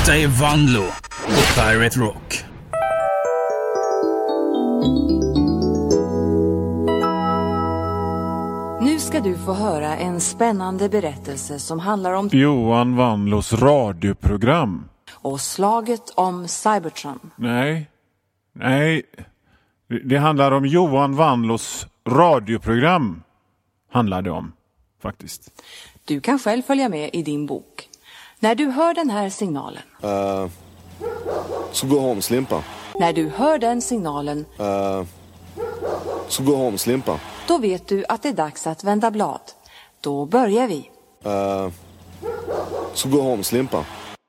Detta är Vanlo på Pirate Rock. Nu ska du få höra en spännande berättelse som handlar om Johan Vanlos radioprogram. och slaget om Cybertron. Nej. Det handlar om Johan Vanlos radioprogram. Handlar det om, faktiskt. Du kan själv följa med i din bok. När du hör den här signalen. Så gå hem, Slimpa. När du hör den signalen, Så gå hem, Slimpa. då vet du att det är dags att vända blad. Då börjar vi. Så gå hem, Slimpa.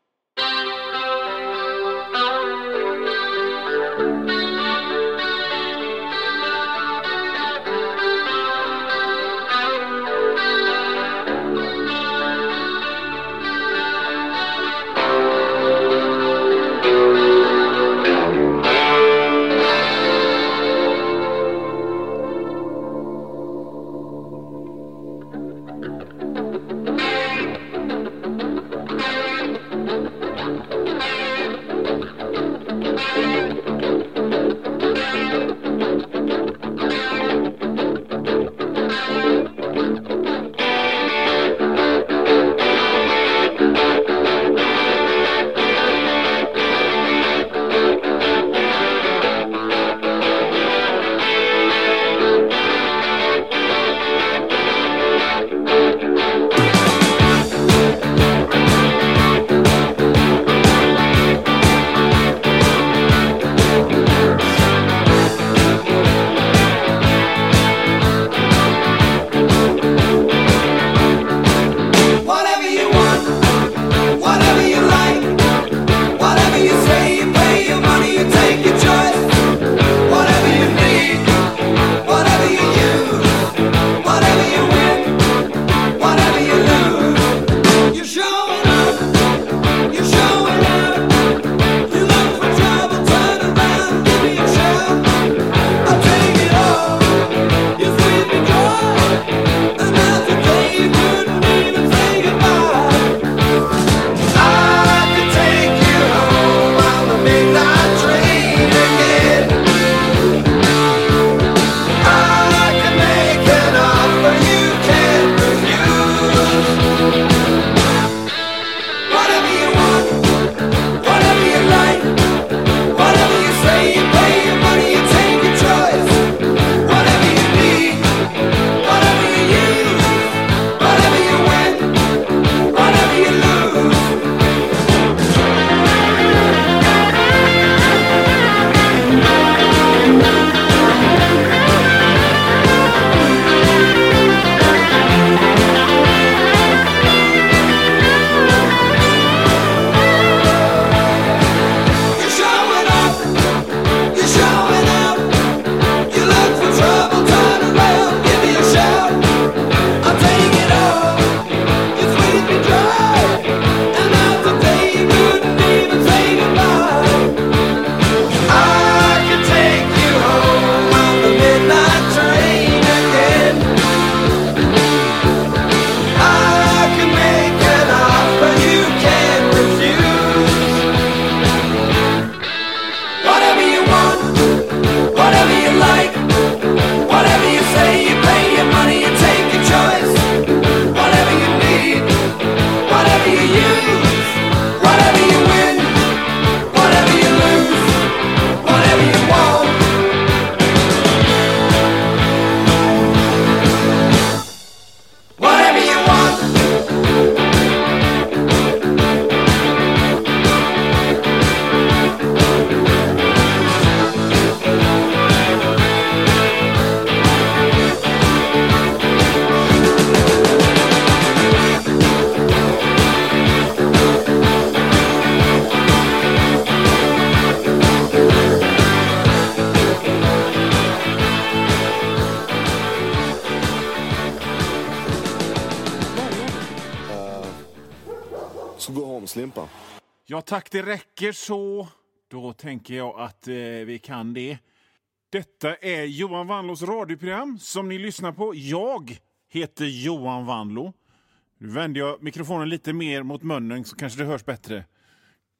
Så gå hem, Slimpa. Ja tack, det räcker så. Då tänker jag att vi kan det. Detta är Johan Vanlos radioprogram som ni lyssnar på. Jag heter Johan Vanlo. Nu vänder jag mikrofonen lite mer mot munnen så kanske det hörs bättre.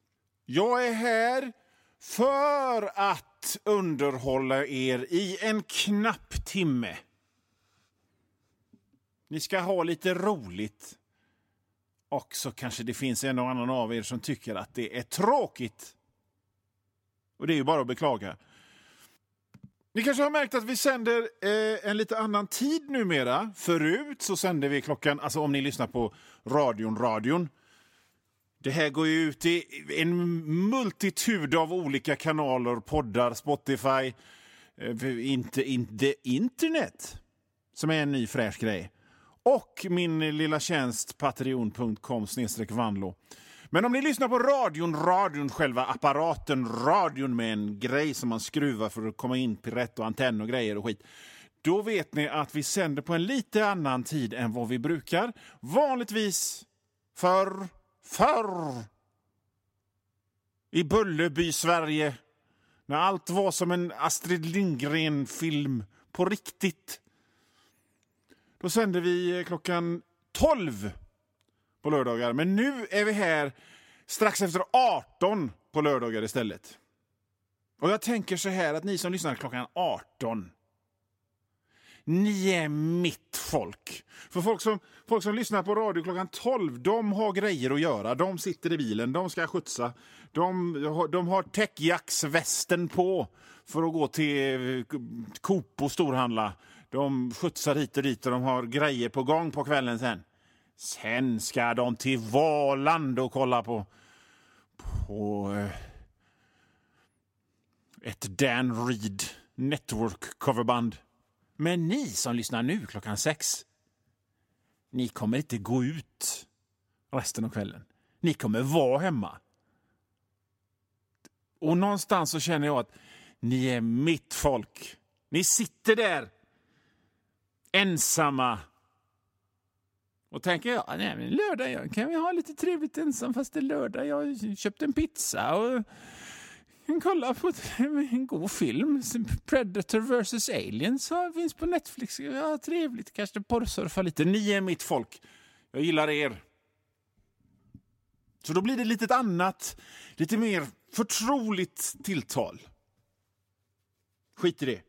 Jag är här för att underhålla er i en knapp timme. Ni ska ha lite roligt. Och så kanske det finns en och annan av er som tycker att det är tråkigt. Och det är ju bara att beklaga. Ni kanske har märkt att vi sänder en lite annan tid numera. Förut så sände vi klockan, alltså om ni lyssnar på radion. Det här går ju ut i en multitud av olika kanaler, poddar, Spotify, internet, som är en ny fräsch grej. Och min lilla tjänst patreon.com/vanlo. Men om ni lyssnar på radion, själva apparaten, radion med en grej som man skruvar för att komma in på rätt och antenn och grejer och skit. Då vet ni att vi sänder på en lite annan tid än vad vi brukar. Vanligtvis förr i Bullerby, Sverige. När allt var som en Astrid Lindgren-film på riktigt. Då sände vi klockan 12 på lördagar. Men nu är vi här strax efter 18 på lördagar istället. Och jag tänker så här att ni som lyssnar klockan 18, ni är mitt folk. För folk som lyssnar på radio klockan 12, de har grejer att göra. De sitter i bilen, de ska skjutsa. De har täckjacksvästen på för att gå till Coop och storhandla. De skjutsar hit och dit och de har grejer på gång på kvällen sen. Sen ska de till Valand och kolla på ett Dan Reed Network coverband. Men ni som lyssnar nu klockan 6, ni kommer inte gå ut resten av kvällen. Ni kommer vara hemma. Och någonstans så känner jag att ni är mitt folk. Ni sitter där ensamma. Och tänker jag, nej men lördag kan vi ha lite trevligt ensam fast det är lördag. Jag köpte en pizza och kolla på en god film. Predator vs. Aliens finns på Netflix. Ja, trevligt. Kanske porrsurfa lite. Ni är mitt folk. Jag gillar er. Så då blir det lite annat, lite mer förtroligt tilltal. Skit i det.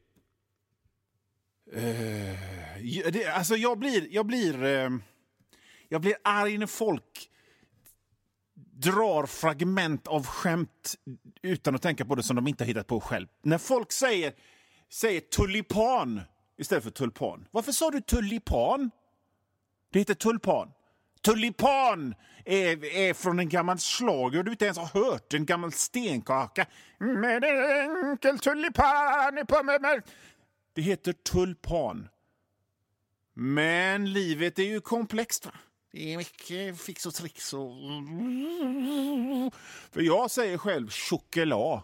Alltså jag blir arg när folk drar fragment av skämt utan att tänka på det som de inte har hittat på själv. När folk säger tulipan istället för tulpan. Varför sa du tulipan? Det heter tulpan. Tulipan är från en gammal slager du inte ens har hört. En gammal stenkaka. Med en enkel tulipan på mig. Det heter tulpan. Men livet är ju komplext, va? Det är mycket fix och tricks och... För jag säger själv choklad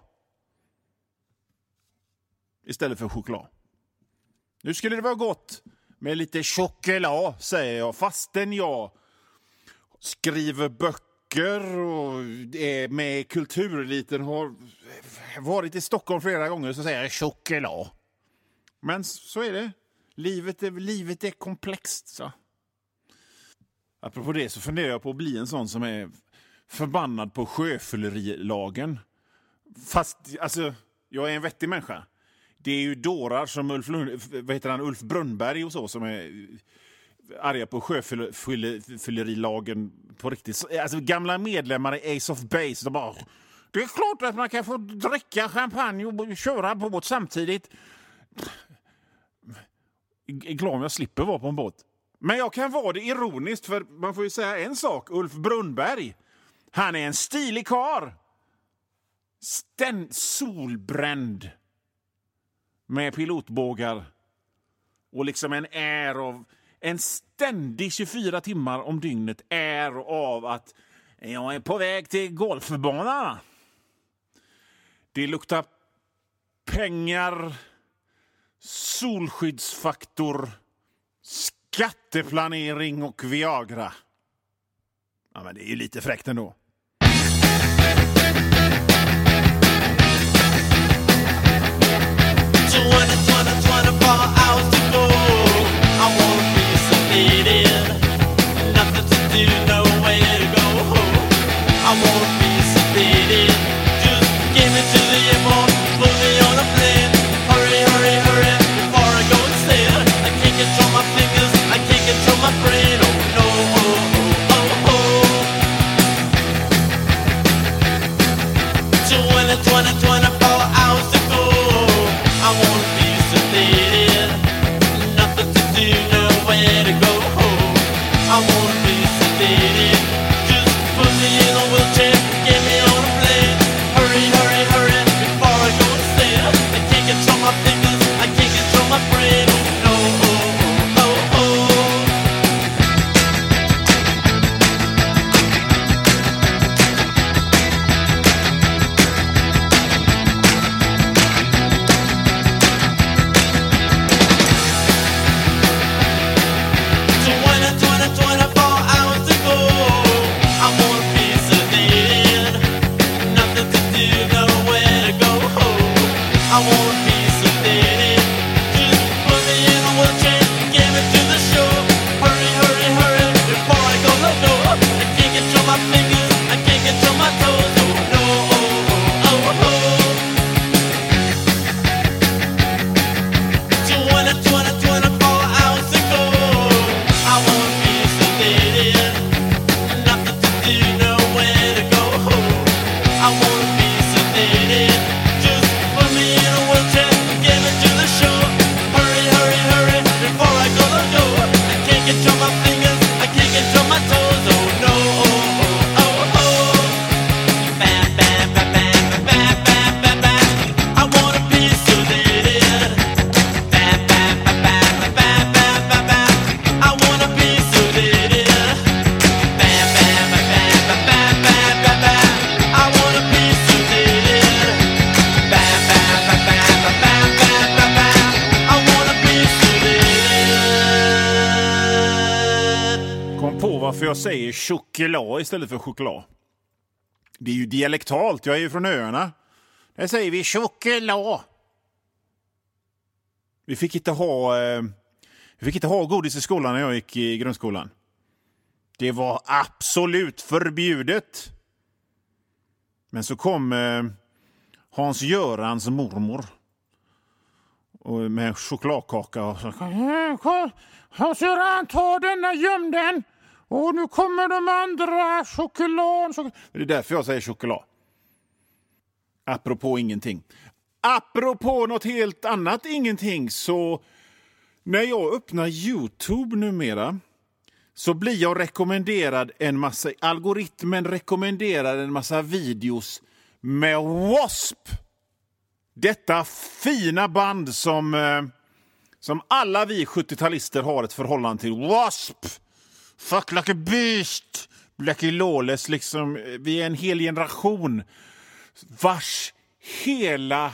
istället för choklad. Nu skulle det vara gott med lite choklad, säger jag. Fastän jag skriver böcker och är med i kultureliten, har varit i Stockholm flera gånger, så säger jag choklad. Men så är det. Livet är komplext, så. Apropå det så funderar jag på att bli en sån som är förbannad på sjöfyllerilagen. Fast, alltså, jag är en vettig människa. Det är ju dårar som Ulf Brunnberg och så som är arga på sjöfyllerilagen på riktigt. Alltså gamla medlemmar i Ace of Base, de bara, det är klart att man kan få dricka champagne och köra på båt samtidigt. Jag är glad om jag slipper vara på en båt. Men jag kan vara det ironiskt, för man får ju säga en sak. Ulf Brunnberg, han är en stilig karl. Solbränd. Med pilotbågar. Och liksom en ständig 24 timmar om dygnet är av att jag är på väg till golfbanan. Det luktar pengar, solskyddsfaktor, skatteplanering och Viagra. Ja, men det är ju lite fräckt ändå. Nothing to do, nowhere to go home. I won't be sedated. I wanna be sedated. Just put me in a wheelchair, get me on a plane. Hurry, hurry, hurry, before I go to sleep. I can't control my fingers, I can't control my brain. Oh no, oh, oh, oh, oh. I wanna be sedated. Just put me in a wheelchair, get me to the shore. Hurry, hurry, hurry, before I go the door. I can't control my fingers, I can't control my toes. Oh no, oh, oh, oh, oh. 24 hours ago. I wanna be sedated. Nothing to do, nowhere to go. I wanna be sedated. Put me in a wheelchair, get me to the shore. Hurry, hurry, hurry, before I go the door. I can't control my fingers, I can't control my toes. Oh no, oh, oh, oh, oh. Bam, bam, bam, bam, bam, bam, bam, bam. I wanna be sedated. Bam, bam, bam, bam, bam, bam, bam, bam. I wanna be sedated. Bam, bam, bam, bam, bam, bam, bam, bam. I wanna be sedated. Bam, bam, bam, bam, bam, bam, bam, bam. I wanna be sedated. Kom på varför jag säger choklad istället för choklad. Det är ju dialektalt, jag är ju från öarna. Där säger vi choklad. Vi fick inte ha godis i skolan när jag gick i grundskolan. Det var absolut förbjudet. Men så kom Hans Görans mormor och med chokladkaka och så. Hans Göran, ta denna, göm den. Och nu kommer de andra choklad. Det är därför jag säger choklad. Apropå ingenting. Apropå något helt annat ingenting, så när jag öppnar YouTube numera så blir jag rekommenderad en massa, algoritmen rekommenderar en massa videos med W.A.S.P. Detta fina band som alla vi 70-talister har ett förhållande till. W.A.S.P. Fuck like a beast. Blackie Lawless, liksom. Vi är en hel generation vars hela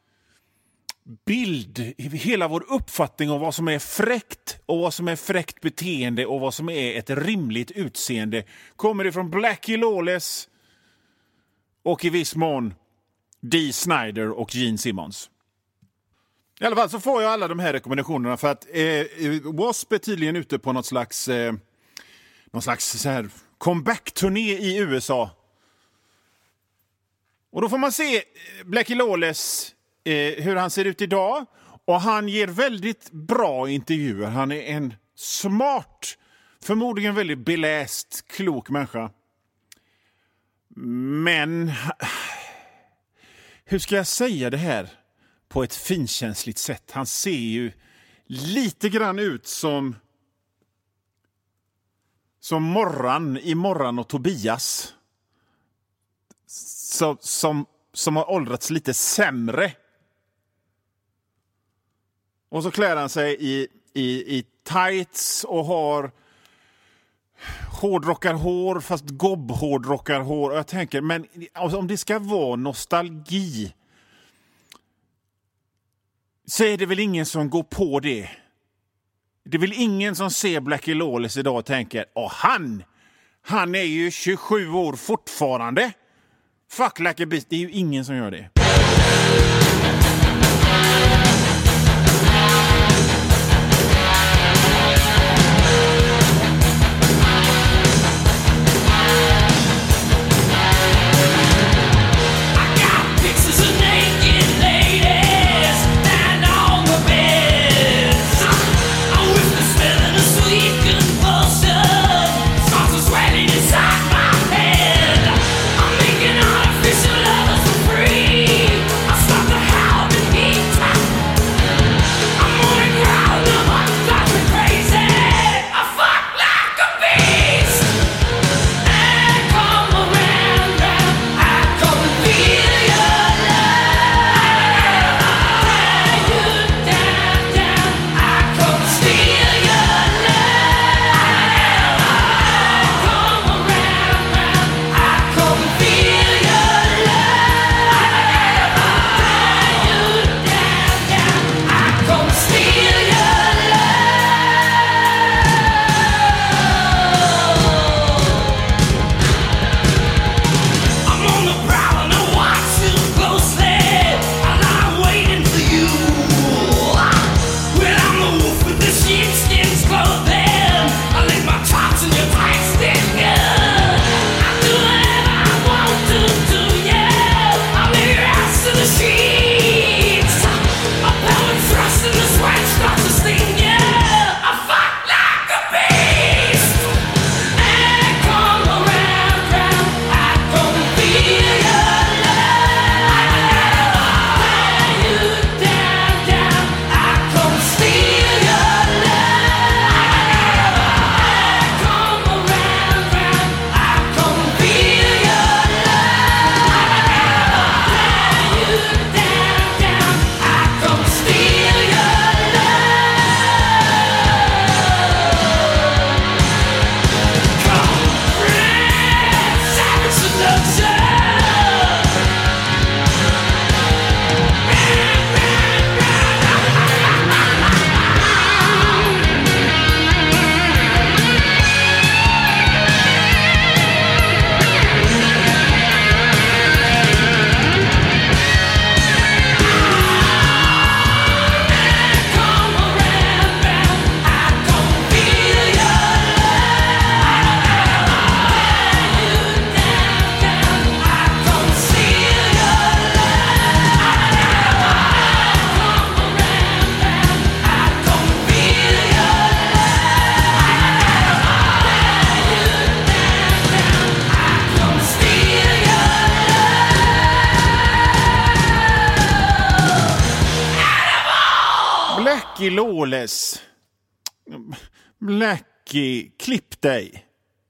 bild, hela vår uppfattning om vad som är fräckt och vad som är fräckt beteende och vad som är ett rimligt utseende kommer ifrån Blackie Lawless och i viss mån Dee Snider och Gene Simmons. I alla fall så får jag alla de här rekommendationerna för att W.A.S.P. är tydligen ute på någon slags så här comeback-turné i USA. Och då får man se Blackie Lawless, hur han ser ut idag. Och han ger väldigt bra intervjuer. Han är en smart, förmodligen väldigt beläst, klok människa. Men hur ska jag säga det här på ett finkänsligt sätt? Han ser ju lite grann ut som Morran i Morran och Tobias. Som har åldrats lite sämre. Och så klär han sig i tights och har hårdrockarhår, fast gobb-hårdrockarhår. Och jag tänker, men alltså, om det ska vara nostalgi så är det väl ingen som går på det. Det är väl ingen som ser Blackie Lawless idag och tänker, han är ju 27 år fortfarande. Fuck like a beast. Det är ju ingen som gör det. Free. clothing. I leave my thoughts in your tight good. I do whatever I want to do, yeah. I'll leave your ass in the sheets. A pellet thrust in the sweat starts to sting, yeah. I fight like a beast. And come around, round, I don't feel your love. Lay you down, down, I come steal your love. And come around, round, I come feel your love. Lay you down, down, I come steal your love. Come, friend, savage seduction. Come around, round, I don't feel your love. Lay you down, down, I come steal your love. Come around, round, I don't feel your love. Lay you down, down, I come steal your Blackie Lawless. Blackie, klipp dig.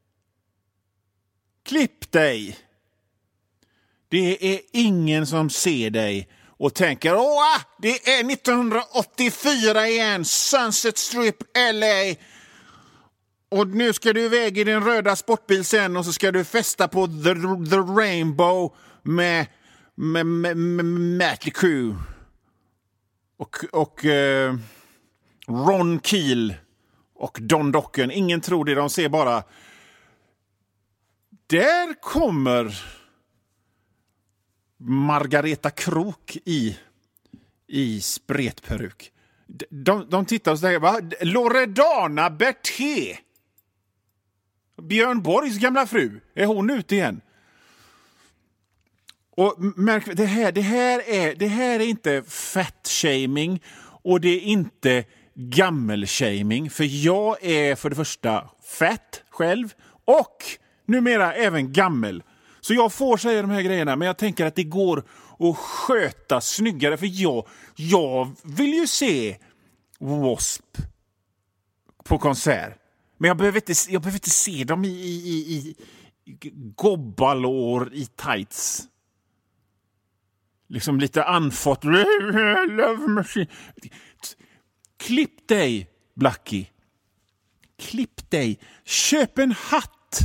Klipp dig. Det är ingen som ser dig och tänker det är 1984 igen, Sunset Strip, LA. Och nu ska du iväg i din röda sportbil sen och så ska du festa på The Rainbow med Mötley Crüe. Och Ron Keel och Don Dokken. Ingen tror det, de ser bara där kommer Margareta Krok i spretperuk. De tittar och säger, va? Loredana Berté, Björn Borgs gamla fru, är hon ute igen? Och märk, det här är inte fat-shaming och det är inte gammel-shaming. För jag är för det första fat själv och numera även gammel. Så jag får säga de här grejerna, men jag tänker att det går att sköta snyggare. För jag vill ju se W.A.S.P. på konsert. Men jag behöver inte se dem i gobbalår i tights. Liksom lite anfått. Love machine. Klipp dig, Blackie. Klipp dig. Köp en hatt.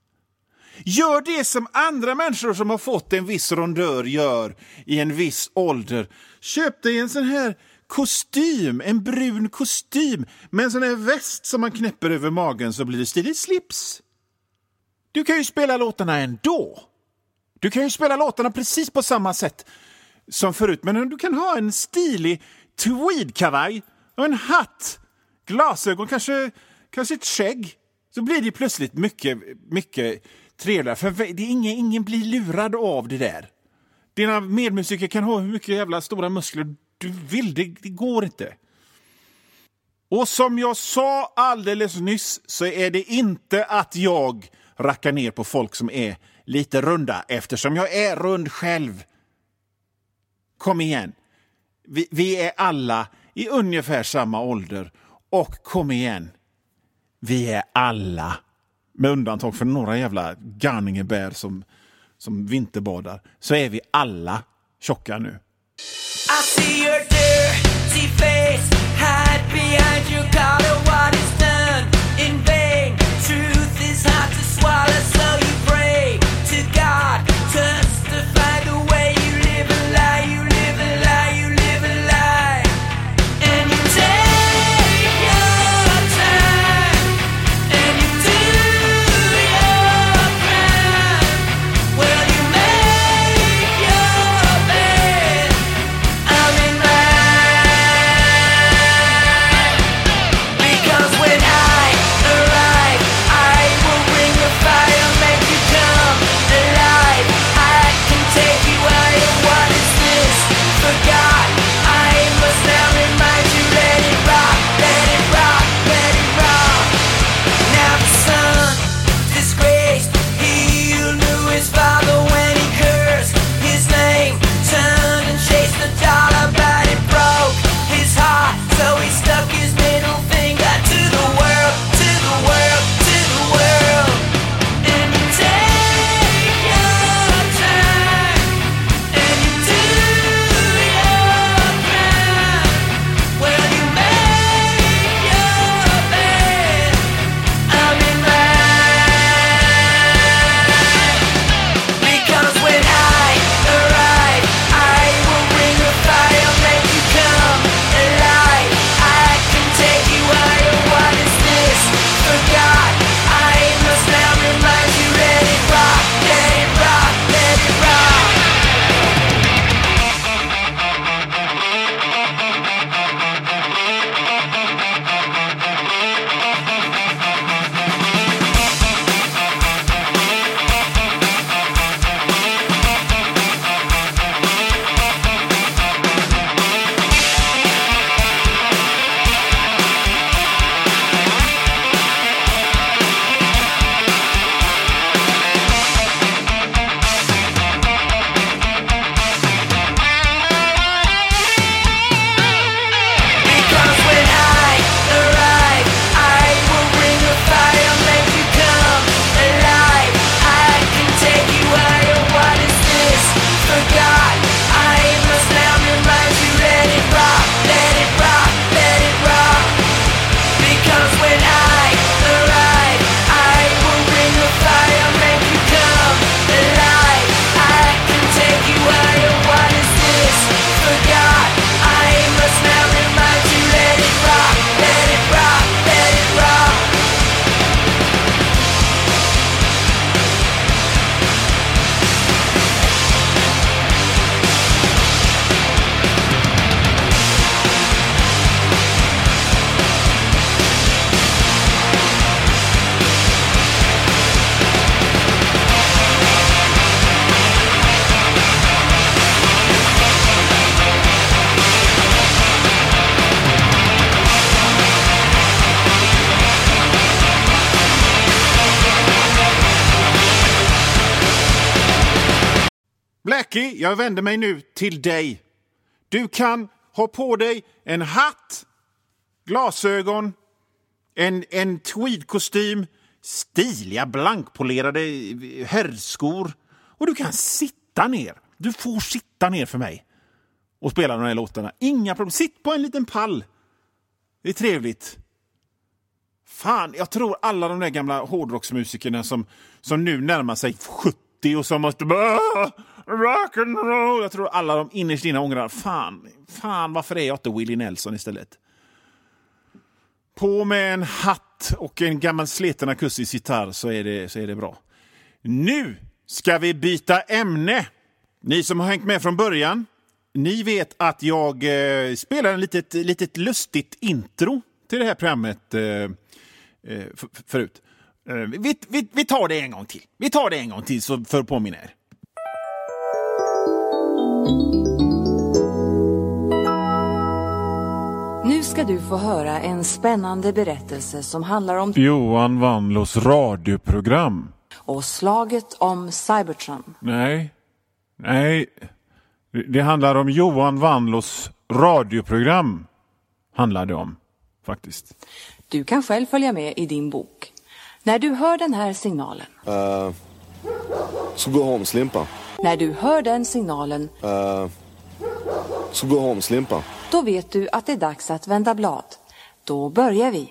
Gör det som andra människor som har fått en viss rondör gör i en viss ålder. Köp dig en sån här kostym, en brun kostym med en sån här väst som man knäpper över magen så blir det stiligt slips. Du kan ju spela låtarna ändå. Du kan ju spela låtarna precis på samma sätt som förut, men du kan ha en stilig tweedkavaj och en hatt, glasögon, kanske ett skägg, så blir det plötsligt mycket trevligare, för ingen blir lurad av det där. Dina medmusiker kan ha hur mycket jävla stora muskler du vill, det går inte. Och som jag sa alldeles nyss så är det inte att jag rackar ner på folk som är lite runda, eftersom jag är rund själv. Kom igen. Vi är alla i ungefär samma ålder. Och kom igen. Vi är alla, med undantag för några jävla garningebär som vinterbadar, så är vi alla tjocka nu. I see your dirty face, hide behind your collar. What is done in vain? Truth is hard to swallow, so you pray to God. Testify the way you live a lie, you live a lie, you live a lie. And you take your time, and you do your crime. Well, you make your bed, I'm in mine. Because when I Blackie, jag vänder mig nu till dig. Du kan ha på dig en hatt, glasögon, en tweedkostym, stiliga blankpolerade herrskor. Och du kan sitta ner. Du får sitta ner för mig och spela de här låtarna. Inga problem. Sitt på en liten pall. Det är trevligt. Fan, jag tror alla de där gamla hårdrocksmusikerna som nu närmar sig 70 och som måste rock and roll. Jag tror alla de innerst inne ångrar. Fan, varför är jag inte Willie Nelson istället? På med en hatt och en gammal sleten akustisk gitarr så är det bra. Nu ska vi byta ämne. Ni som har hängt med från början, ni vet att jag spelar en litet lustigt intro till det här programmet förut. Vi tar det en gång till. Vi tar det en gång till så för att påminna er. Nu ska du få höra en spännande berättelse som handlar om Johan Wanlås radioprogram. och slaget om Cybertron. Nej. Det handlar om Johan Wanlås radioprogram. Handlar det om, faktiskt. Du kan själv följa med i din bok. När du hör den här signalen. Så gå hem, slimpa. När du hör den signalen, Så gå hem, slimpa. då vet du att det är dags att vända blad. Då börjar vi.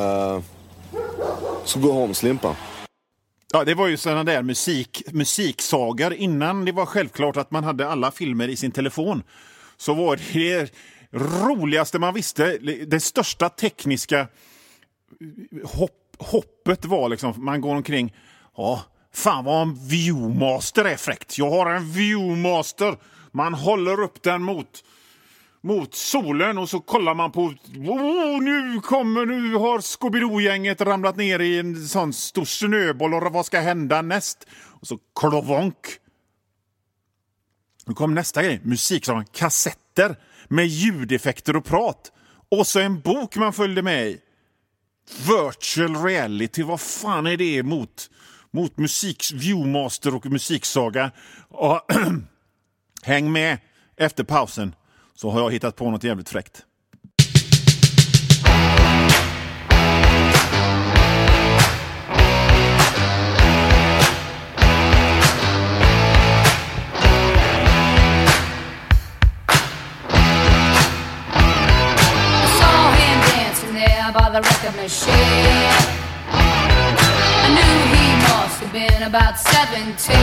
Så gå hem, slimpa. Ja, det var ju sådana där musiksagor innan det var självklart att man hade alla filmer i sin telefon. Så var det roligaste man visste, det största tekniska hoppet var liksom, man går omkring, ja, fan vad en Viewmaster är fräckt. Jag har en Viewmaster. Man håller upp den mot solen och så kollar man på, nu har Scooby-Doo-gänget ramlat ner i en sån stor snöboll och vad ska hända näst? Och så klonk. Nu kom nästa grej, musik som kassetter med ljudeffekter och prat. Och så en bok man följde med i. Virtual reality, vad fan är det mot musik, Viewmaster och musiksaga? Och häng med efter pausen. Så har jag hittat på något jävligt fräckt. By the record machine, I knew he must have been about 17.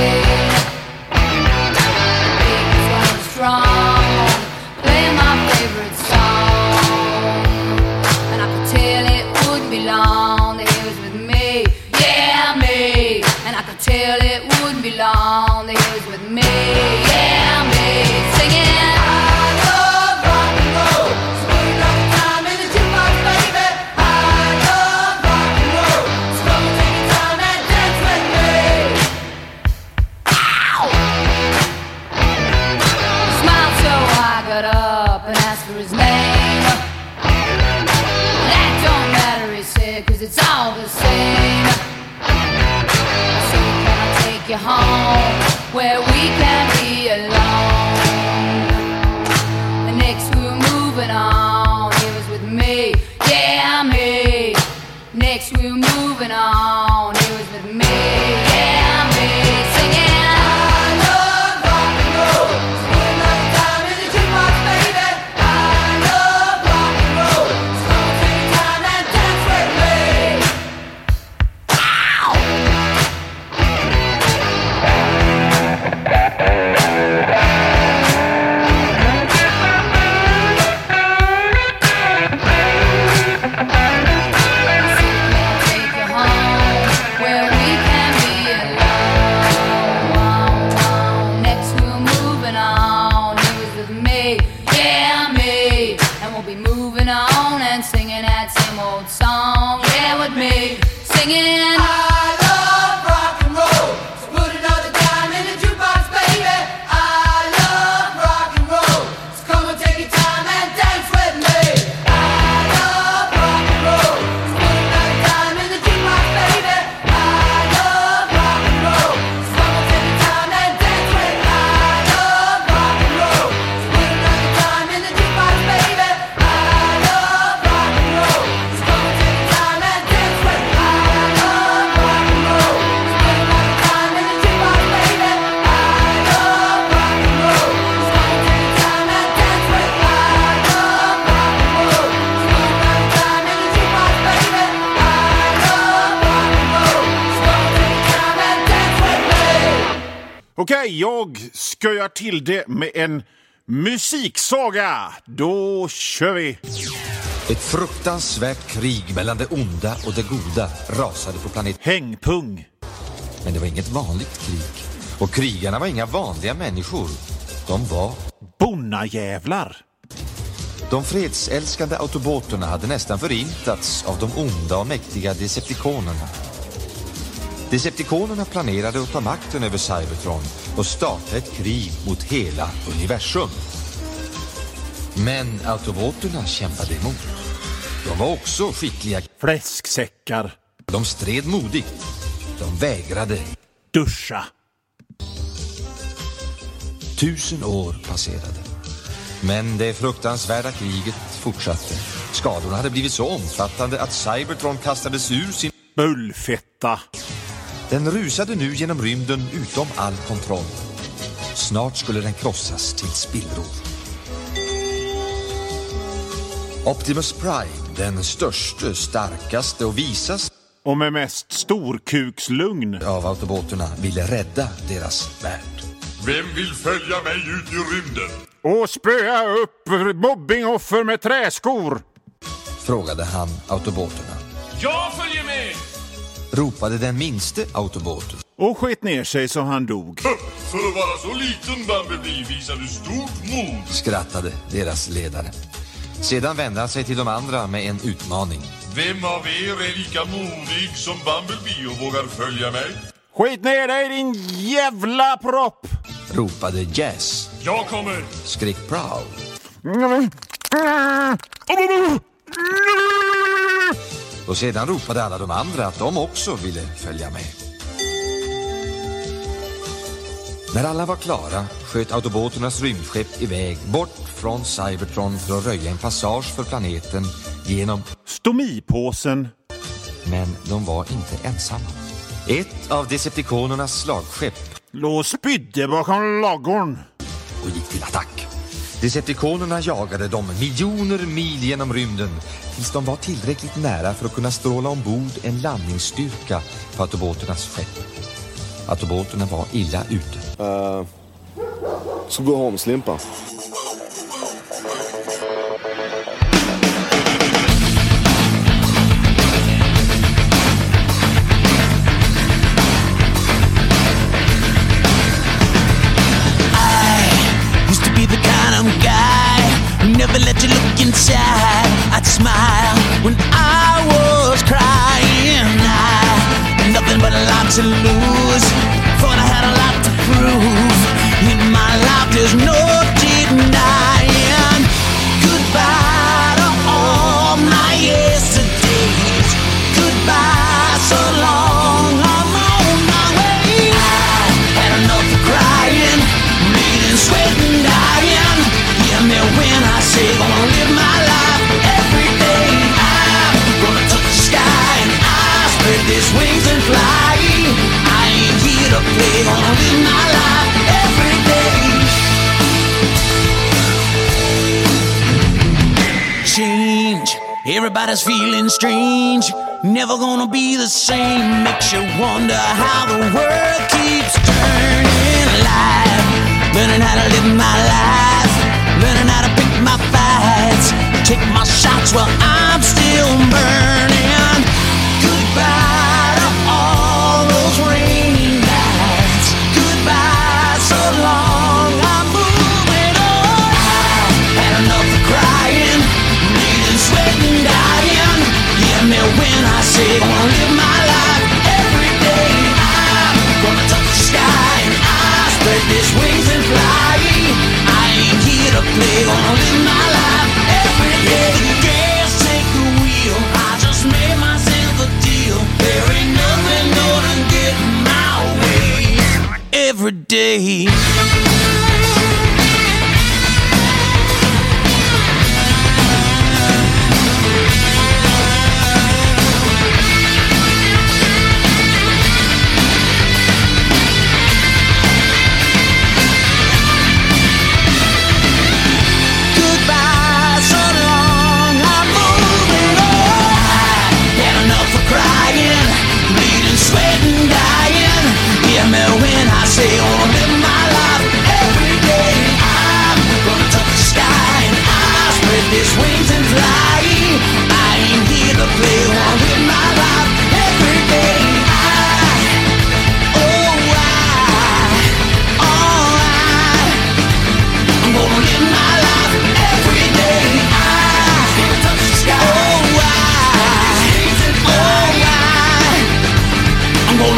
He was going strong, playing my favorite song, and I could tell it wouldn't be long that he was with me, yeah me. And I could tell it wouldn't be long that he was with me, yeah me, singing. It's all the same. So can I take you home where we can be alone? And next we were moving on. He was with me, yeah me. Next we were moving on. He was with me, yeah me. Singing. Okej, jag skojar till det med en musiksaga. Då kör vi! Ett fruktansvärt krig mellan det onda och det goda rasade på planeten. Hängpung. Men det var inget vanligt krig. Och krigarna var inga vanliga människor. De var Bonnajävlar. de fredsälskande autoboterna hade nästan förintats av de onda och mäktiga Decepticonerna. Decepticonerna planerade att ta makten över Cybertron och starta ett krig mot hela universum. Men autoboterna kämpade emot. De var också skickliga. Fläsksäckar. De stred modigt. De vägrade. Duscha. 1000 år passerade. Men det fruktansvärda kriget fortsatte. Skadorna hade blivit så omfattande att Cybertron kastades ur sin Bullfetta. Den rusade nu genom rymden utom all kontroll. Snart skulle den krossas till spillror. Optimus Prime, den största, starkaste och visaste Och med mest storkukslugn. av autoboterna, ville rädda deras värld. Vem vill följa mig ut i rymden? Och spöa upp mobbingoffer med träskor. Frågade han autoboterna. Jag följer med! Ropade den minste autoboten. Och skit ner sig så han dog. För att vara så liten, Bumblebee, visar du stort mod. Skrattade deras ledare. Sedan vände han sig till de andra med en utmaning. Vem av er är lika modig som Bumblebee och vågar följa mig? Skit ner dig din jävla propp. Ropade Jazz. Jag kommer! Skrek Prowl. Och sedan ropade alla de andra att de också ville följa med. När alla var klara sköt autoboternas rymdskepp iväg bort från Cybertron för att röja en passage för planeten genom... Stomipåsen. Men de var inte ensamma. Ett av Decepticonernas slagskepp Låg spydde bakom laggorn. och gick till attack. Decepticonerna jagade dem miljoner mil genom rymden tills de var tillräckligt nära för att kunna stråla ombord en landningsstyrka på autoboternas skepp. Autoboterna var illa ute. Så gå hem, Slimpa. Used to be the kind of guy who never let you look inside. I'd smile when I was crying. I had nothing but a lot to lose. Thought I had a lot to prove. In my life there's no denying. Goodbye to all my yesterdays. Goodbye, so long, I'm on my way. I had enough of crying, bleeding, sweating, dying. Hear me when I say gonna live my life every day. I'm gonna touch the sky and I spread these wings and fly. I ain't here to play, gonna live my life every day. Change, everybody's feeling strange. Never gonna be the same. Makes you wonder how the world keeps turning. Life, learning how to live my life, learning how to pick my fights, take my shots while I'm still burning. Goodbye to all those rainy nights. Goodbye, so long, I'm moving on. I had enough of crying, bleeding, sweating, dying. Hear me when I say gonna live my life every day. I'm gonna touch the sky and I spread these wings and fly. I ain't here to play, gonna live my life every day. Gas, take the wheel, I just made myself a deal. There ain't nothing gonna get in my way every day. Goodbye, so long, I'm moving on. I had enough of crying, bleeding, sweating, dying. Hear me when I say, oh, live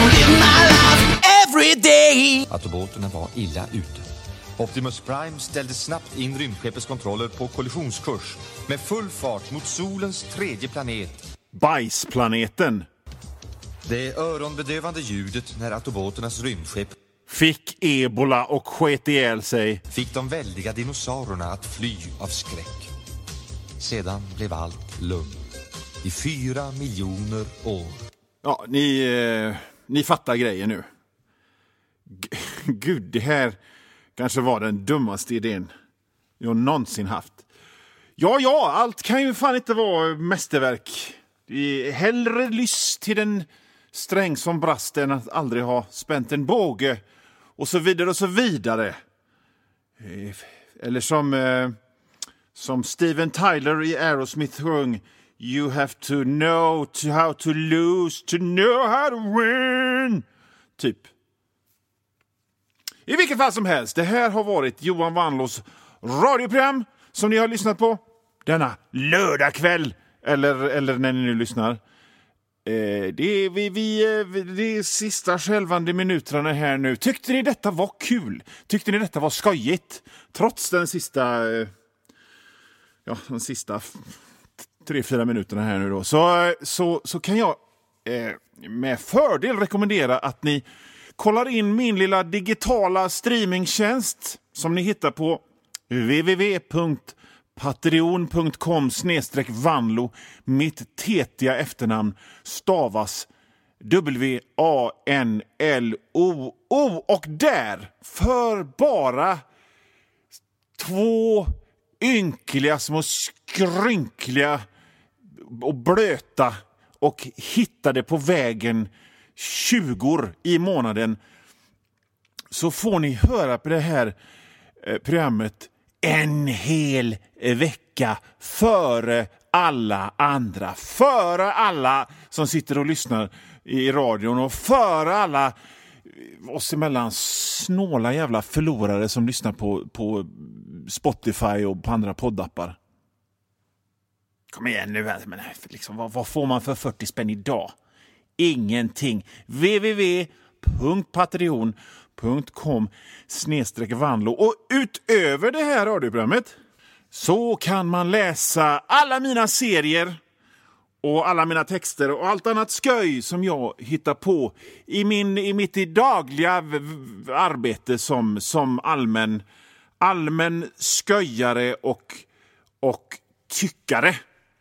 live my life every day. Autoboterna var illa ute. Optimus Prime ställde snabbt in rymdskeppets kontroller på kollisionskurs med full fart mot solens tredje planet. Bajsplaneten. Det öronbedövande ljudet när autoboternas rymdskepp Fick ebola och sket ihjäl sig. fick de väldiga dinosaurierna att fly av skräck. Sedan blev allt lugnt. I 4 miljoner år. Ja, ni fattar grejer nu. Gud, det här kanske var den dummaste idén jag någonsin haft. Ja, allt kan ju fan inte vara mästerverk. Det är hellre lyss till den sträng som brast än att aldrig ha spänt en båge. Och så vidare och så vidare. Eller som Steven Tyler i Aerosmith sjöng: You have to know how to lose to know how to win. Typ. I vilket fall som helst, det här har varit Johan Wanlås radioprogram som ni har lyssnat på denna lördagkväll. Eller när ni nu lyssnar. Det är sista skälvande minuterna här nu. Tyckte ni detta var kul? Tyckte ni detta var skojigt? Trots den sista 3-4 minuterna här nu då. Så kan jag med fördel rekommendera att ni kollar in min lilla digitala streamingtjänst som ni hittar på www.patreon.com/Vanlo. Mitt tetiga efternamn stavas WANLOO. Och där, för bara 2 ynkliga små skrynkliga och blöta och hittade på vägen 20 i månaden, så får ni höra på det här programmet en hel vecka före alla andra. Före alla som sitter och lyssnar i radion och före alla oss emellan snåla jävla förlorare som lyssnar på Spotify och på andra poddappar. Kom igen nu, men liksom, vad får man för 40 spänn idag? Ingenting. www.patreon.com/Vanlo. Och utöver det här radioprogrammet så kan man läsa alla mina serier och alla mina texter och allt annat sköj som jag hittar på i mitt dagliga arbete som allmän sköjare och tyckare.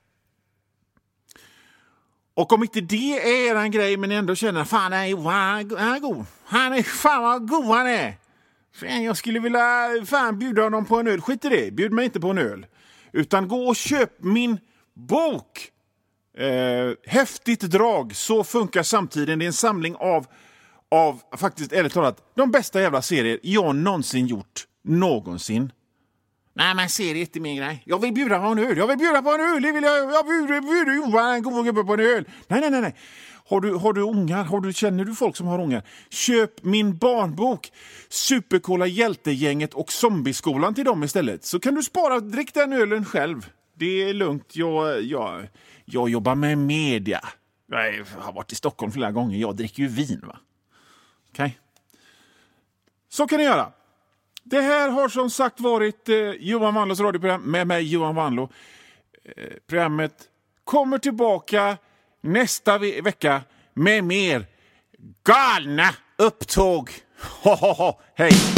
Och om inte det är en grej, men ändå känner fan, han är god. Han är fan vad god han är. Fan, jag skulle vilja bjuda honom på en öl. Skit i det, bjud mig inte på en öl. Utan gå och köp min bok. Häftigt drag, så funkar samtiden. Det är en samling av faktiskt, ärligt talat, de bästa jävla serier jag någonsin gjort. Någonsin. Nej, men ser inte min grej. Jag vill bjuda på en öl. Det vill jag bjuder Johan en god gubbe på en öl. Nej. Har du ungar? Känner du folk som har ungar? Köp min barnbok Supercoola hjältegänget och zombieskolan till dem istället. Så kan du drick den ölen själv. Det är lugnt. Jag jobbar med media. Jag har varit i Stockholm flera gånger. Jag dricker ju vin, va? Okej. Så kan ni göra. Det här har som sagt varit Johan Wanlås radioprogram med mig, Johan Wanlå. Programmet kommer tillbaka nästa vecka med mer galna upptåg. Hej!